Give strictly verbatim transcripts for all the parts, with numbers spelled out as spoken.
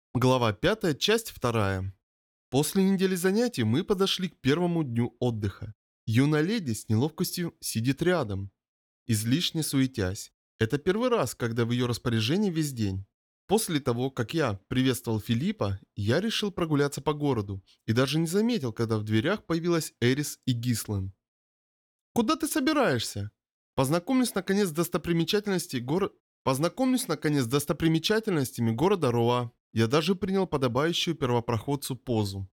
Глава пятая, часть вторая. После недели занятий мы подошли к первому дню отдыха. Юная леди с неловкостью сидит рядом, излишне суетясь. Это первый раз, когда в ее распоряжении весь день. После того, как я приветствовал Филиппа, я решил прогуляться по городу и даже не заметил, когда в дверях появилась Эрис и Гислан. «Куда ты собираешься?» «Познакомлюсь наконец с достопримечательностями города... Познакомлюсь наконец с достопримечательностями города Роа. Я даже принял подобающую первопроходцу позу.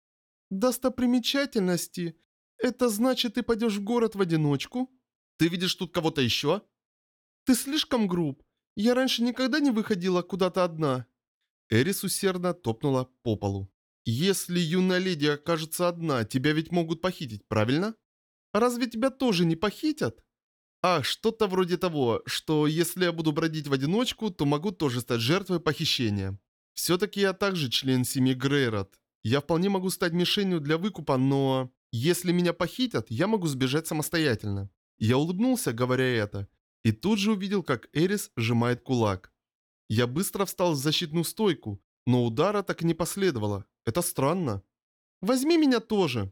Достопримечательности? Это значит, ты пойдешь в город в одиночку? Ты видишь тут кого-то еще? Ты слишком груб. Я раньше никогда не выходила куда-то одна. Эрис усердно топнула по полу. Если юная леди окажется одна, тебя ведь могут похитить, правильно? Разве тебя тоже не похитят? А, что-то вроде того, что если я буду бродить в одиночку, то могу тоже стать жертвой похищения. Все-таки я также член семьи Грейрот. Я вполне могу стать мишенью для выкупа, но... Если меня похитят, я могу сбежать самостоятельно. Я улыбнулся, говоря это, и тут же увидел, как Эрис сжимает кулак. Я быстро встал в защитную стойку, но удара так и не последовало. Это странно. Возьми меня тоже.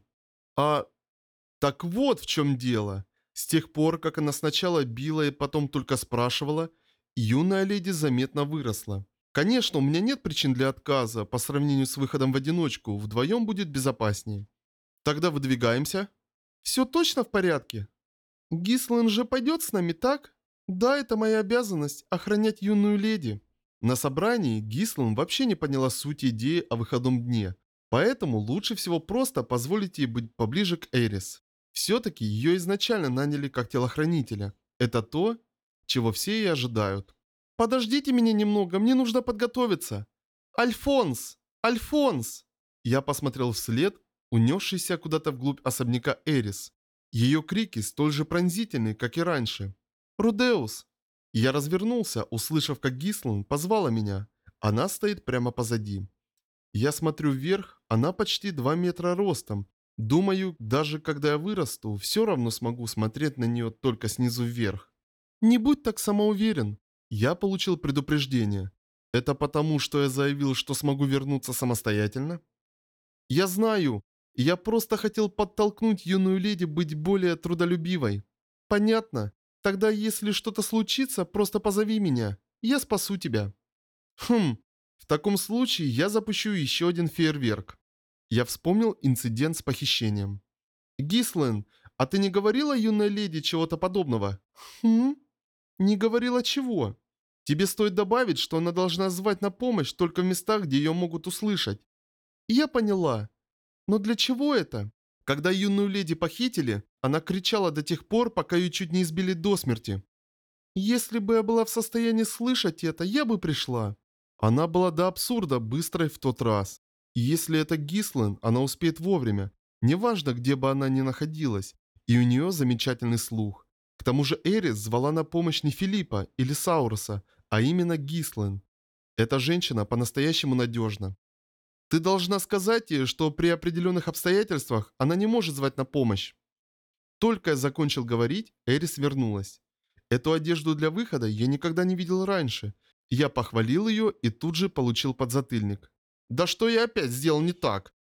А так вот в чем дело. С тех пор, как она сначала била и потом только спрашивала, юная леди заметно выросла. Конечно, у меня нет причин для отказа, по сравнению с выходом в одиночку, вдвоем будет безопаснее. Тогда выдвигаемся. Все точно в порядке? Гислан же пойдет с нами, так? Да, это моя обязанность, охранять юную леди. На собрании Гислан вообще не поняла сути идеи о выходном дне, поэтому лучше всего просто позволить ей быть поближе к Эрис. Все-таки ее изначально наняли как телохранителя. Это то, чего все и ожидают. «Подождите меня немного, мне нужно подготовиться!» «Альфонс! Альфонс!» Я посмотрел вслед, унесшийся куда-то вглубь особняка Эрис. Ее крики столь же пронзительны, как и раньше. «Рудеус!» Я развернулся, услышав, как Гислан позвала меня. Она стоит прямо позади. Я смотрю вверх, она почти два метра ростом. Думаю, даже когда я вырасту, все равно смогу смотреть на нее только снизу вверх. Не будь так самоуверен. Я получил предупреждение. Это потому, что я заявил, что смогу вернуться самостоятельно? Я знаю. Я просто хотел подтолкнуть юную леди быть более трудолюбивой. Понятно. Тогда если что-то случится, просто позови меня. Я спасу тебя. Хм. В таком случае я запущу еще один фейерверк. Я вспомнил инцидент с похищением. Гислен, а ты не говорила юной леди чего-то подобного? Хм? Не говорила чего? Тебе стоит добавить, что она должна звать на помощь только в местах, где ее могут услышать. Я поняла. Но для чего это? Когда юную леди похитили, она кричала до тех пор, пока ее чуть не избили до смерти. Если бы я была в состоянии слышать это, я бы пришла. Она была до абсурда быстрой в тот раз. И если это Гислен, она успеет вовремя. Неважно, где бы она ни находилась. И у нее замечательный слух. К тому же Эрис звала на помощь не Филиппа или Сауруса, а именно Гислен. Эта женщина по-настоящему надежна. Ты должна сказать ей, что при определенных обстоятельствах она не может звать на помощь. Только я закончил говорить, Эрис вернулась. Эту одежду для выхода я никогда не видел раньше. Я похвалил ее и тут же получил подзатыльник. Да что я опять сделал не так?